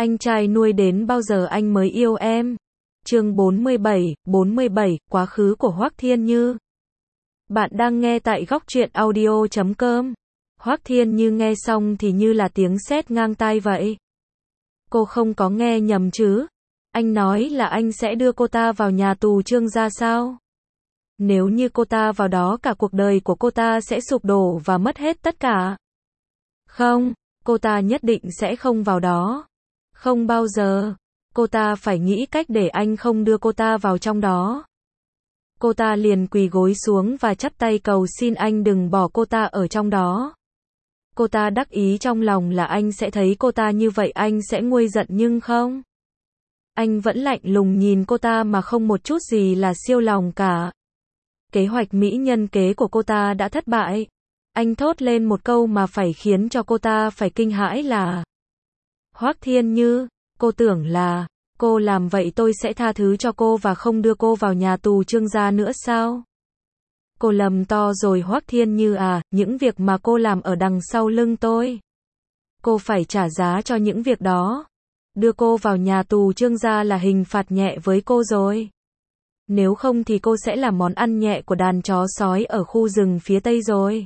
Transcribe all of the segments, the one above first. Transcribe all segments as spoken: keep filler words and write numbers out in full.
Anh trai nuôi đến bao giờ anh mới yêu em? Chương bốn mươi bảy, bốn mươi bảy, quá khứ của Hoắc Thiên Như. Bạn đang nghe tại góc truyện audio chấm com. Hoắc Thiên Như nghe xong thì như là tiếng sét ngang tai vậy. Cô không có nghe nhầm chứ? Anh nói là anh sẽ đưa cô ta vào nhà tù Trương gia sao? Nếu như cô ta vào đó cả cuộc đời của cô ta sẽ sụp đổ và mất hết tất cả. Không, cô ta nhất định sẽ không vào đó. Không bao giờ. Cô ta phải nghĩ cách để anh không đưa cô ta vào trong đó. Cô ta liền quỳ gối xuống và chắp tay cầu xin anh đừng bỏ cô ta ở trong đó. Cô ta đắc ý trong lòng là anh sẽ thấy cô ta như vậy anh sẽ nguôi giận nhưng không. Anh vẫn lạnh lùng nhìn cô ta mà không một chút gì là siêu lòng cả. Kế hoạch mỹ nhân kế của cô ta đã thất bại. Anh thốt lên một câu mà phải khiến cho cô ta phải kinh hãi là: Hoắc Thiên Như, cô tưởng là cô làm vậy tôi sẽ tha thứ cho cô và không đưa cô vào nhà tù Trương gia nữa sao? Cô lầm to rồi Hoắc Thiên Như à, những việc mà cô làm ở đằng sau lưng tôi. Cô phải trả giá cho những việc đó. Đưa cô vào nhà tù Trương gia là hình phạt nhẹ với cô rồi. Nếu không thì cô sẽ là món ăn nhẹ của đàn chó sói ở khu rừng phía Tây rồi.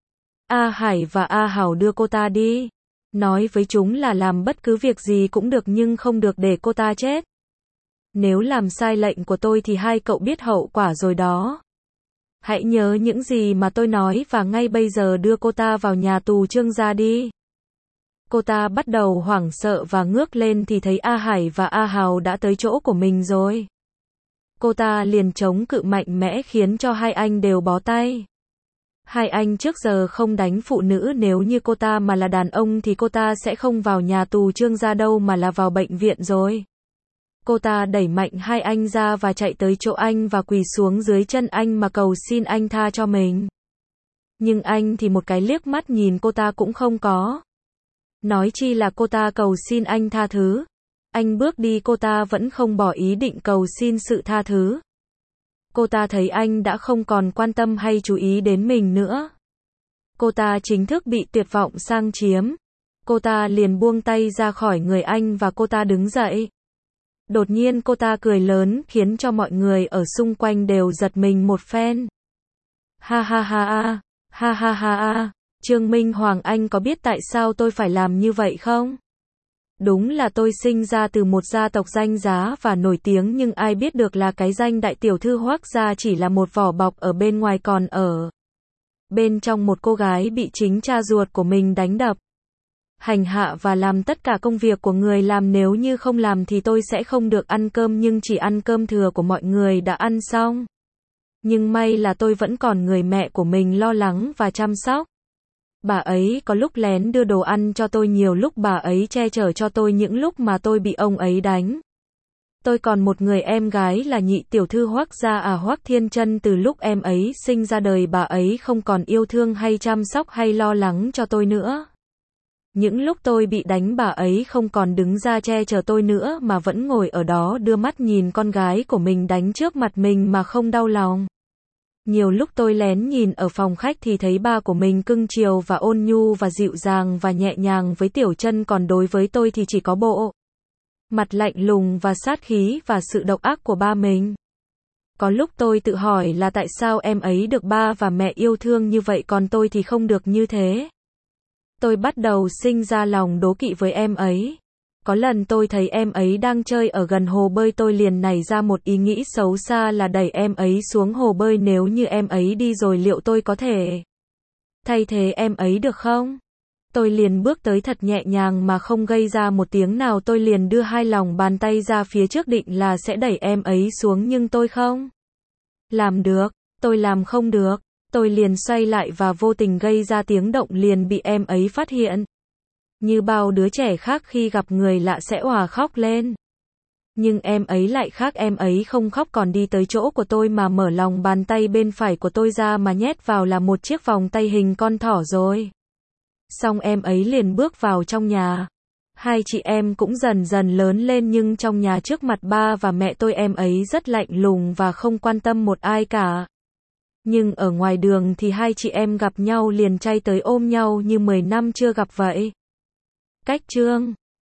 A Hải và A Hảo đưa cô ta đi. Nói với chúng là làm bất cứ việc gì cũng được nhưng không được để cô ta chết. Nếu làm sai lệnh của tôi thì hai cậu biết hậu quả rồi đó. Hãy nhớ những gì mà tôi nói và ngay bây giờ đưa cô ta vào nhà tù Trương gia đi. Cô ta bắt đầu hoảng sợ và ngước lên thì thấy A Hải và A Hào đã tới chỗ của mình rồi. Cô ta liền chống cự mạnh mẽ khiến cho hai anh đều bó tay. Hai anh trước giờ không đánh phụ nữ, nếu như cô ta mà là đàn ông thì cô ta sẽ không vào nhà tù Trương gia đâu mà là vào bệnh viện rồi. Cô ta đẩy mạnh hai anh ra và chạy tới chỗ anh và quỳ xuống dưới chân anh mà cầu xin anh tha cho mình. Nhưng anh thì một cái liếc mắt nhìn cô ta cũng không có. Nói chi là cô ta cầu xin anh tha thứ. Anh bước đi cô ta vẫn không bỏ ý định cầu xin sự tha thứ. Cô ta thấy anh đã không còn quan tâm hay chú ý đến mình nữa. Cô ta chính thức bị tuyệt vọng sang chiếm. Cô ta liền buông tay ra khỏi người anh và cô ta đứng dậy. Đột nhiên cô ta cười lớn khiến cho mọi người ở xung quanh đều giật mình một phen. Ha ha ha ha, ha ha ha ha, Trương Minh Hoàng, anh có biết tại sao tôi phải làm như vậy không? Đúng là tôi sinh ra từ một gia tộc danh giá và nổi tiếng nhưng ai biết được là cái danh đại tiểu thư Hoắc gia chỉ là một vỏ bọc ở bên ngoài, còn ở bên trong một cô gái bị chính cha ruột của mình đánh đập, hành hạ và làm tất cả công việc của người làm, nếu như không làm thì tôi sẽ không được ăn cơm nhưng chỉ ăn cơm thừa của mọi người đã ăn xong. Nhưng may là tôi vẫn còn người mẹ của mình lo lắng và chăm sóc. Bà ấy có lúc lén đưa đồ ăn cho tôi, nhiều lúc bà ấy che chở cho tôi những lúc mà tôi bị ông ấy đánh. Tôi còn một người em gái là nhị tiểu thư Hoắc gia à Hoắc Thiên Chân, từ lúc em ấy sinh ra đời bà ấy không còn yêu thương hay chăm sóc hay lo lắng cho tôi nữa. Những lúc tôi bị đánh bà ấy không còn đứng ra che chở tôi nữa mà vẫn ngồi ở đó đưa mắt nhìn con gái của mình đánh trước mặt mình mà không đau lòng. Nhiều lúc tôi lén nhìn ở phòng khách thì thấy ba của mình cưng chiều và ôn nhu và dịu dàng và nhẹ nhàng với Tiểu Chân, còn đối với tôi thì chỉ có bộ mặt lạnh lùng và sát khí và sự độc ác của ba mình. Có lúc tôi tự hỏi là tại sao em ấy được ba và mẹ yêu thương như vậy còn tôi thì không được như thế. Tôi bắt đầu sinh ra lòng đố kỵ với em ấy. Có lần tôi thấy em ấy đang chơi ở gần hồ bơi, tôi liền nảy ra một ý nghĩ xấu xa là đẩy em ấy xuống hồ bơi, nếu như em ấy đi rồi liệu tôi có thể thay thế em ấy được không? Tôi liền bước tới thật nhẹ nhàng mà không gây ra một tiếng nào, tôi liền đưa hai lòng bàn tay ra phía trước định là sẽ đẩy em ấy xuống nhưng tôi không làm được, tôi làm không được. Tôi liền xoay lại và vô tình gây ra tiếng động liền bị em ấy phát hiện. Như bao đứa trẻ khác khi gặp người lạ sẽ òa khóc lên. Nhưng em ấy lại khác, em ấy không khóc còn đi tới chỗ của tôi mà mở lòng bàn tay bên phải của tôi ra mà nhét vào là một chiếc vòng tay hình con thỏ rồi. Xong em ấy liền bước vào trong nhà. Hai chị em cũng dần dần lớn lên nhưng trong nhà trước mặt ba và mẹ tôi em ấy rất lạnh lùng và không quan tâm một ai cả. Nhưng ở ngoài đường thì hai chị em gặp nhau liền chay tới ôm nhau như mười năm chưa gặp vậy. Cách chương